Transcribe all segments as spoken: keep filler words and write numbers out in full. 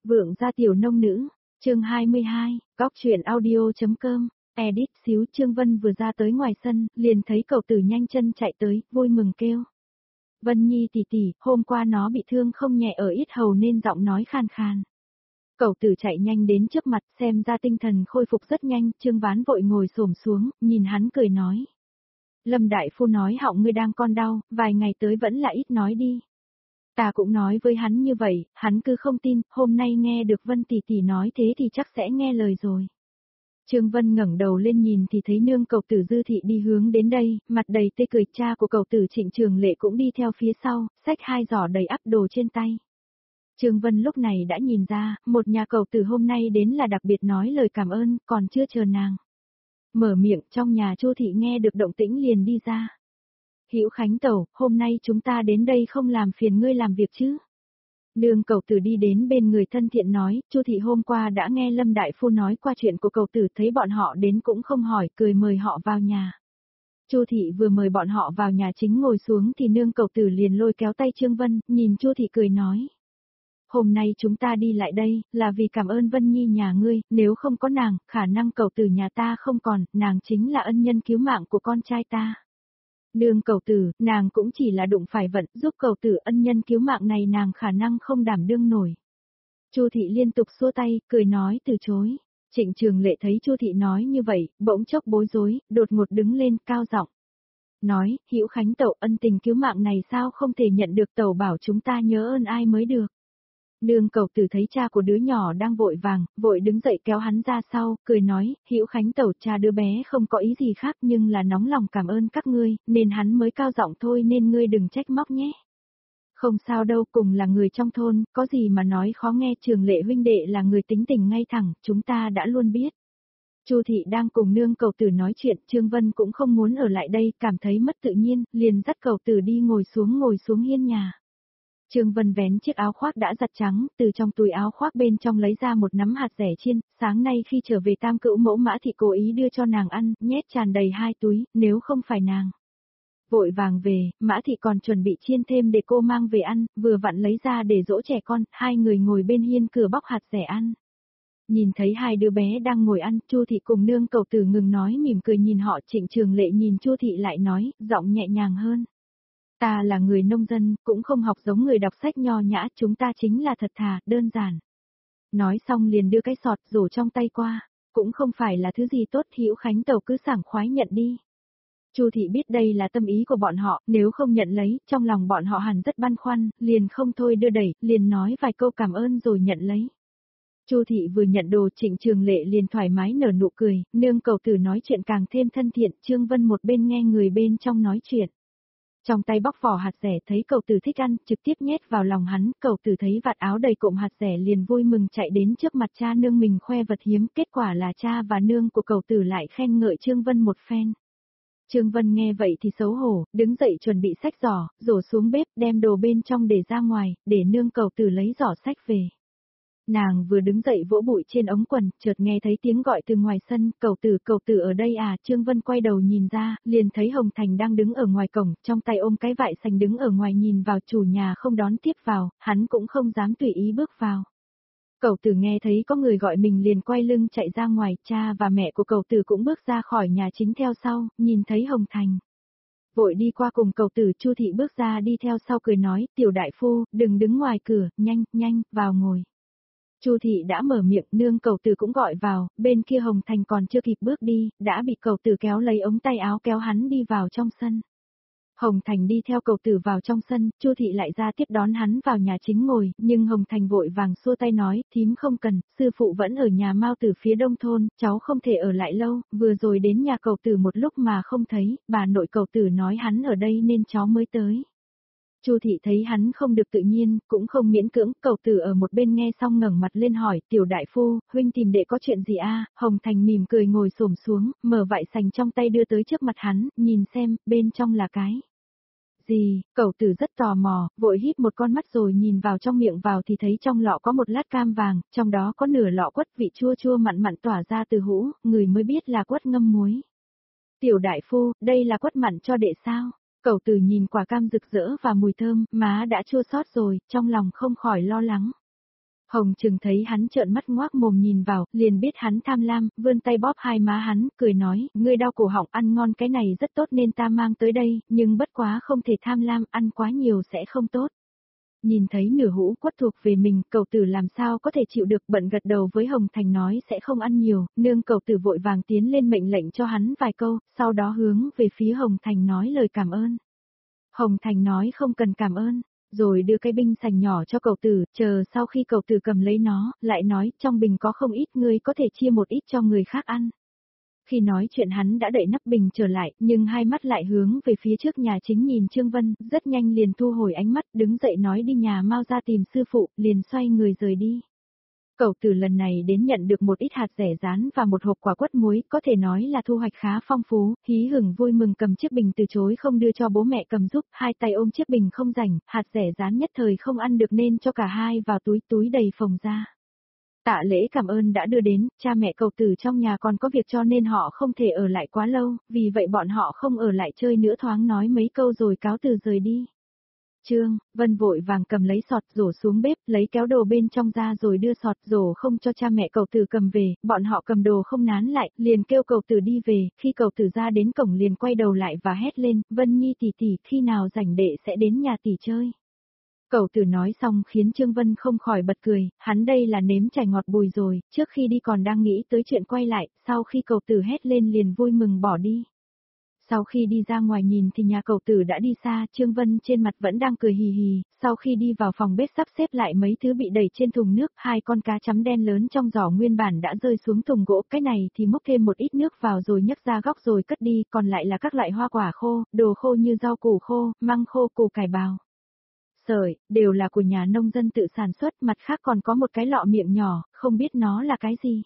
Vượng gia tiểu nông nữ, chương hai mươi hai, góc truyện audio.com, edit xíu. Trương Vân vừa ra tới ngoài sân, liền thấy cậu tử nhanh chân chạy tới, vui mừng kêu. Vân Nhi tỷ tỷ, hôm qua nó bị thương không nhẹ ở yết hầu nên giọng nói khan khan. Cậu tử chạy nhanh đến trước mặt, xem ra tinh thần khôi phục rất nhanh. Trương Ván vội ngồi xổm xuống, nhìn hắn cười nói. Lâm đại phu nói họng ngươi đang con đau, vài ngày tới vẫn là ít nói đi. Ta cũng nói với hắn như vậy, hắn cứ không tin, hôm nay nghe được Vân tỷ tỷ nói thế thì chắc sẽ nghe lời rồi. Trương Vân ngẩng đầu lên nhìn thì thấy nương cậu tử Dư Thị đi hướng đến đây, mặt đầy tươi cười. Cha của cậu tử Trịnh Trường Lệ cũng đi theo phía sau, xách hai giỏ đầy ắp đồ trên tay. Trương Vân lúc này đã nhìn ra, một nhà cậu tử hôm nay đến là đặc biệt nói lời cảm ơn, còn chưa chờ nàng. Mở miệng, trong nhà Chu Thị nghe được động tĩnh liền đi ra. Hữu Khánh tẩu, hôm nay chúng ta đến đây không làm phiền ngươi làm việc chứ? Nương cậu tử đi đến bên người thân thiện nói, Chu Thị hôm qua đã nghe Lâm đại phu nói qua chuyện của cậu tử, thấy bọn họ đến cũng không hỏi, cười mời họ vào nhà. Chu Thị vừa mời bọn họ vào nhà chính ngồi xuống thì nương cậu tử liền lôi kéo tay Trương Vân, nhìn Chu Thị cười nói. Hôm nay chúng ta đi lại đây, là vì cảm ơn Vân Nhi nhà ngươi, nếu không có nàng, khả năng cậu tử nhà ta không còn, nàng chính là ân nhân cứu mạng của con trai ta. Nương cậu tử, nàng cũng chỉ là đụng phải vận, giúp cậu tử, ân nhân cứu mạng này nàng khả năng không đảm đương nổi. Chu Thị liên tục xua tay, cười nói từ chối. Trịnh Trường Lệ thấy Chu Thị nói như vậy, bỗng chốc bối rối, đột ngột đứng lên, cao giọng nói, Hữu Khánh tẩu, ân tình cứu mạng này sao không thể nhận được, tẩu bảo chúng ta nhớ ơn ai mới được. Nương cậu tử thấy cha của đứa nhỏ đang vội vàng, vội đứng dậy kéo hắn ra sau, cười nói, Hữu Khánh tẩu, cha đứa bé không có ý gì khác nhưng là nóng lòng cảm ơn các ngươi, nên hắn mới cao giọng thôi, nên ngươi đừng trách móc nhé. Không sao đâu, cùng là người trong thôn, có gì mà nói khó nghe. Trường Lệ huynh đệ là người tính tình ngay thẳng, chúng ta đã luôn biết. Chu Thị đang cùng nương cậu tử nói chuyện, Trương Vân cũng không muốn ở lại đây, cảm thấy mất tự nhiên, liền dắt cậu tử đi ngồi xuống ngồi xuống hiên nhà. Trương Vân vén chiếc áo khoác đã giặt trắng, từ trong túi áo khoác bên trong lấy ra một nắm hạt rẻ chiên, sáng nay khi trở về Tam Cữu mẫu Mã Thị cố ý đưa cho nàng ăn, nhét tràn đầy hai túi, nếu không phải nàng vội vàng về, Mã Thị còn chuẩn bị chiên thêm để cô mang về ăn, vừa vặn lấy ra để dỗ trẻ con, hai người ngồi bên hiên cửa bóc hạt rẻ ăn. Nhìn thấy hai đứa bé đang ngồi ăn, Chu Thị cùng nương cậu tử ngừng nói mỉm cười nhìn họ. Trịnh Trường Lệ nhìn Chu Thị lại nói, giọng nhẹ nhàng hơn. Ta là người nông dân, cũng không học giống người đọc sách nho nhã, chúng ta chính là thật thà, đơn giản. Nói xong liền đưa cái sọt rổ trong tay qua, cũng không phải là thứ gì tốt, Hữu Khánh tẩu cứ sảng khoái nhận đi. Chu Thị biết đây là tâm ý của bọn họ, nếu không nhận lấy, trong lòng bọn họ hẳn rất băn khoăn, liền không thôi đưa đẩy, liền nói vài câu cảm ơn rồi nhận lấy. Chu Thị vừa nhận đồ, Trịnh Trường Lệ liền thoải mái nở nụ cười, nương cậu tử nói chuyện càng thêm thân thiện. Trương Vân một bên nghe người bên trong nói chuyện. Trong tay bóc vỏ hạt rẻ, thấy cậu tử thích ăn, trực tiếp nhét vào lòng hắn. Cậu tử thấy vạt áo đầy cụm hạt rẻ liền vui mừng chạy đến trước mặt cha nương mình khoe vật hiếm, kết quả là cha và nương của cậu tử lại khen ngợi Trương Vân một phen. Trương Vân nghe vậy thì xấu hổ, đứng dậy chuẩn bị xách giỏ, rổ xuống bếp, đem đồ bên trong để ra ngoài, để nương cậu tử lấy giỏ xách về. Nàng vừa đứng dậy vỗ bụi trên ống quần, chợt nghe thấy tiếng gọi từ ngoài sân, cậu tử, cậu tử ở đây à. Trương Vân quay đầu nhìn ra, liền thấy Hồng Thành đang đứng ở ngoài cổng, trong tay ôm cái vại sành đứng ở ngoài nhìn vào, chủ nhà không đón tiếp vào, hắn cũng không dám tùy ý bước vào. Cậu tử nghe thấy có người gọi mình liền quay lưng chạy ra ngoài, cha và mẹ của cậu tử cũng bước ra khỏi nhà chính theo sau, nhìn thấy Hồng Thành. Vội đi qua cùng cậu tử. Chu Thị bước ra đi theo sau cười nói, tiểu đại phu, đừng đứng ngoài cửa, nhanh, nhanh, vào ngồi. Chu Thị đã mở miệng, nương cậu tử cũng gọi vào, bên kia Hồng Thành còn chưa kịp bước đi, đã bị cậu tử kéo lấy ống tay áo kéo hắn đi vào trong sân. Hồng Thành đi theo cậu tử vào trong sân, Chu Thị lại ra tiếp đón hắn vào nhà chính ngồi, nhưng Hồng Thành vội vàng xua tay nói, thím không cần, sư phụ vẫn ở nhà Mao Tử phía đông thôn, cháu không thể ở lại lâu, vừa rồi đến nhà cậu tử một lúc mà không thấy, bà nội cậu tử nói hắn ở đây nên cháu mới tới. Chu Thị thấy hắn không được tự nhiên, cũng không miễn cưỡng, cậu tử ở một bên nghe xong ngẩng mặt lên hỏi, tiểu đại phu, huynh tìm đệ có chuyện gì a? Hồng Thành mỉm cười ngồi xổm xuống, mở vại sành trong tay đưa tới trước mặt hắn, nhìn xem, bên trong là cái gì. Cậu tử rất tò mò, vội híp một con mắt rồi nhìn vào trong miệng vào thì thấy trong lọ có một lát cam vàng, trong đó có nửa lọ quất, vị chua chua mặn mặn tỏa ra từ hũ, người mới biết là quất ngâm muối. Tiểu đại phu, đây là quất mặn cho đệ sao? Cậu tử nhìn quả cam rực rỡ và mùi thơm, má đã chua xót rồi, trong lòng không khỏi lo lắng. Hồng Trừng thấy hắn trợn mắt ngoác mồm nhìn vào, liền biết hắn tham lam, vươn tay bóp hai má hắn, cười nói, ngươi đau cổ họng ăn ngon cái này rất tốt nên ta mang tới đây, nhưng bất quá không thể tham lam, ăn quá nhiều sẽ không tốt. Nhìn thấy nửa hũ quất thuộc về mình, cậu tử làm sao có thể chịu được, bận gật đầu với Hồng Thành nói sẽ không ăn nhiều, nương cậu tử vội vàng tiến lên mệnh lệnh cho hắn vài câu, sau đó hướng về phía Hồng Thành nói lời cảm ơn. Hồng Thành nói không cần cảm ơn, rồi đưa cái binh sành nhỏ cho cậu tử, chờ sau khi cậu tử cầm lấy nó, lại nói trong bình có không ít, ngươi có thể chia một ít cho người khác ăn. Khi nói chuyện hắn đã đậy nắp bình trở lại, nhưng hai mắt lại hướng về phía trước nhà chính nhìn Trương Vân, rất nhanh liền thu hồi ánh mắt, đứng dậy nói đi nhà mau ra tìm sư phụ, liền xoay người rời đi. Cậu tử lần này đến nhận được một ít hạt rẻ rán và một hộp quả quất muối, có thể nói là thu hoạch khá phong phú, hí hửng vui mừng cầm chiếc bình từ chối không đưa cho bố mẹ cầm giúp, hai tay ôm chiếc bình không rảnh, hạt rẻ rán nhất thời không ăn được nên cho cả hai vào túi, túi đầy phồng ra. Tạ lễ cảm ơn đã đưa đến, cha mẹ cậu tử trong nhà còn có việc cho nên họ không thể ở lại quá lâu, vì vậy bọn họ không ở lại chơi nữa, thoáng nói mấy câu rồi cáo từ rời đi. Trương Vân vội vàng cầm lấy sọt rổ xuống bếp, lấy kéo đồ bên trong ra rồi đưa sọt rổ không cho cha mẹ cậu tử cầm về, bọn họ cầm đồ không nán lại, liền kêu cậu tử đi về, khi cậu tử ra đến cổng liền quay đầu lại và hét lên, Vân Nhi tỷ tỷ, khi nào rảnh đệ sẽ đến nhà tỷ chơi. Cậu tử nói xong khiến Trương Vân không khỏi bật cười, hắn đây là nếm trải ngọt bùi rồi, trước khi đi còn đang nghĩ tới chuyện quay lại, sau khi cậu tử hét lên liền vui mừng bỏ đi. Sau khi đi ra ngoài nhìn thì nhà cậu tử đã đi xa, Trương Vân trên mặt vẫn đang cười hì hì, sau khi đi vào phòng bếp sắp xếp lại mấy thứ bị đẩy trên thùng nước, hai con cá chấm đen lớn trong giỏ nguyên bản đã rơi xuống thùng gỗ, cái này thì múc thêm một ít nước vào rồi nhấc ra góc rồi cất đi, còn lại là các loại hoa quả khô, đồ khô như rau củ khô, măng khô, củ cải bào. Sợi, đều là của nhà nông dân tự sản xuất, mặt khác còn có một cái lọ miệng nhỏ, không biết nó là cái gì.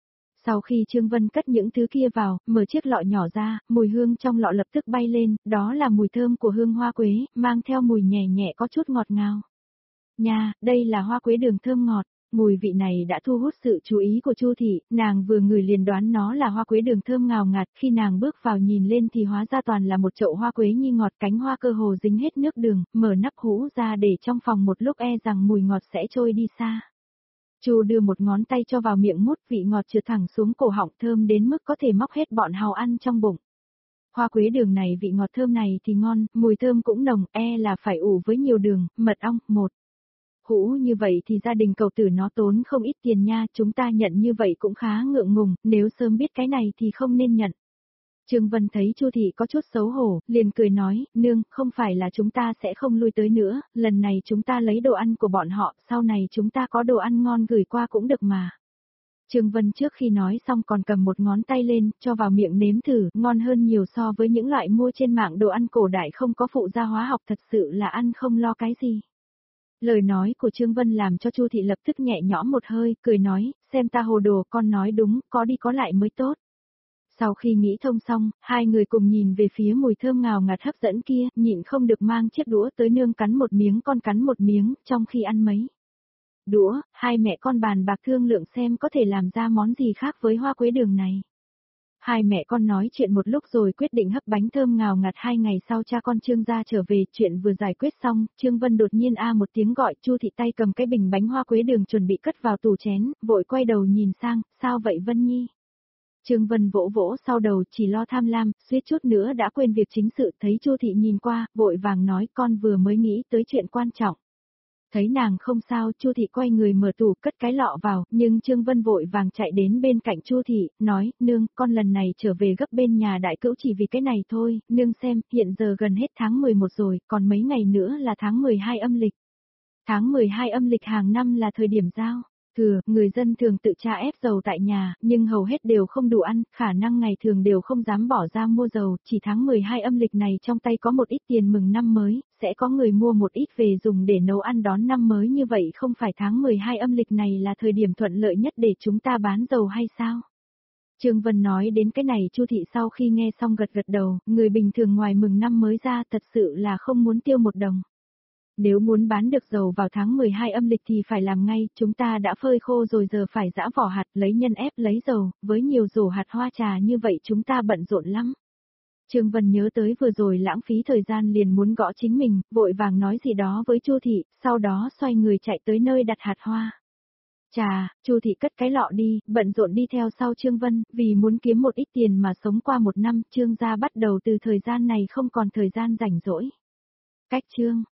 Sau khi Trương Vân cất những thứ kia vào, mở chiếc lọ nhỏ ra, mùi hương trong lọ lập tức bay lên, đó là mùi thơm của hương hoa quế, mang theo mùi nhẹ nhẹ có chút ngọt ngào. Nha, đây là hoa quế đường thơm ngọt. Mùi vị này đã thu hút sự chú ý của Chu thị, nàng vừa ngửi liền đoán nó là hoa quế đường thơm ngào ngạt, khi nàng bước vào nhìn lên thì hóa ra toàn là một chậu hoa quế nhi ngọt, cánh hoa cơ hồ dính hết nước đường, mở nắp hũ ra để trong phòng một lúc e rằng mùi ngọt sẽ trôi đi xa. Chu đưa một ngón tay cho vào miệng mút, vị ngọt trượt thẳng xuống cổ họng, thơm đến mức có thể móc hết bọn hàu ăn trong bụng. Hoa quế đường này vị ngọt thơm này thì ngon, mùi thơm cũng nồng, e là phải ủ với nhiều đường, mật ong, một. Hũ như vậy thì gia đình cậu tử nó tốn không ít tiền nha, chúng ta nhận như vậy cũng khá ngượng ngùng, nếu sớm biết cái này thì không nên nhận. Trương Vân thấy Chu thị có chút xấu hổ, liền cười nói, nương, không phải là chúng ta sẽ không lui tới nữa, lần này chúng ta lấy đồ ăn của bọn họ, sau này chúng ta có đồ ăn ngon gửi qua cũng được mà. Trương Vân trước khi nói xong còn cầm một ngón tay lên, cho vào miệng nếm thử, ngon hơn nhiều so với những loại mua trên mạng đồ ăn cổ đại không có phụ gia hóa học, thật sự là ăn không lo cái gì. Lời nói của Trương Vân làm cho Chu thị lập tức nhẹ nhõm một hơi, cười nói, xem ta hồ đồ, con nói đúng, có đi có lại mới tốt. Sau khi nghĩ thông xong, hai người cùng nhìn về phía mùi thơm ngào ngạt hấp dẫn kia, nhịn không được mang chiếc đũa tới nương cắn một miếng, con cắn một miếng, trong khi ăn mấy đũa, hai mẹ con bàn bạc thương lượng xem có thể làm ra món gì khác với hoa quế đường này. Hai mẹ con nói chuyện một lúc rồi quyết định hấp bánh thơm ngào ngạt. Hai ngày sau cha con Trương gia trở về, chuyện vừa giải quyết xong, Trương Vân đột nhiên a một tiếng gọi, Chu thị tay cầm cái bình bánh hoa quế đường chuẩn bị cất vào tủ chén, vội quay đầu nhìn sang, sao vậy Vân Nhi? Trương Vân vỗ vỗ sau đầu, chỉ lo tham lam, suýt chút nữa đã quên việc chính sự, thấy Chu thị nhìn qua, vội vàng nói, con vừa mới nghĩ tới chuyện quan trọng. Thấy nàng không sao, Chu thị quay người mở tủ cất cái lọ vào, nhưng Trương Vân vội vàng chạy đến bên cạnh Chu thị, nói, nương, con lần này trở về gấp bên nhà đại cữu chỉ vì cái này thôi, nương xem, hiện giờ gần hết tháng mười một rồi, còn mấy ngày nữa là tháng mười hai âm lịch. Tháng mười hai âm lịch hàng năm là thời điểm giao thừa, người dân thường tự tra ép dầu tại nhà, nhưng hầu hết đều không đủ ăn, khả năng ngày thường đều không dám bỏ ra mua dầu, chỉ tháng mười hai âm lịch này trong tay có một ít tiền mừng năm mới, sẽ có người mua một ít về dùng để nấu ăn đón năm mới, như vậy không phải tháng mười hai âm lịch này là thời điểm thuận lợi nhất để chúng ta bán dầu hay sao? Trương Vân nói đến cái này, Chu thị sau khi nghe xong gật gật đầu, người bình thường ngoài mừng năm mới ra thật sự là không muốn tiêu một đồng. Nếu muốn bán được dầu vào tháng mười hai âm lịch thì phải làm ngay, chúng ta đã phơi khô rồi giờ phải giã vỏ hạt, lấy nhân ép lấy dầu, với nhiều rổ hạt hoa trà như vậy chúng ta bận rộn lắm. Trương Vân nhớ tới vừa rồi lãng phí thời gian liền muốn gõ chính mình, vội vàng nói gì đó với Chu thị, sau đó xoay người chạy tới nơi đặt hạt hoa. Chà, Chu thị cất cái lọ đi, bận rộn đi theo sau Trương Vân, vì muốn kiếm một ít tiền mà sống qua một năm, Trương gia bắt đầu từ thời gian này không còn thời gian rảnh rỗi. Cách chương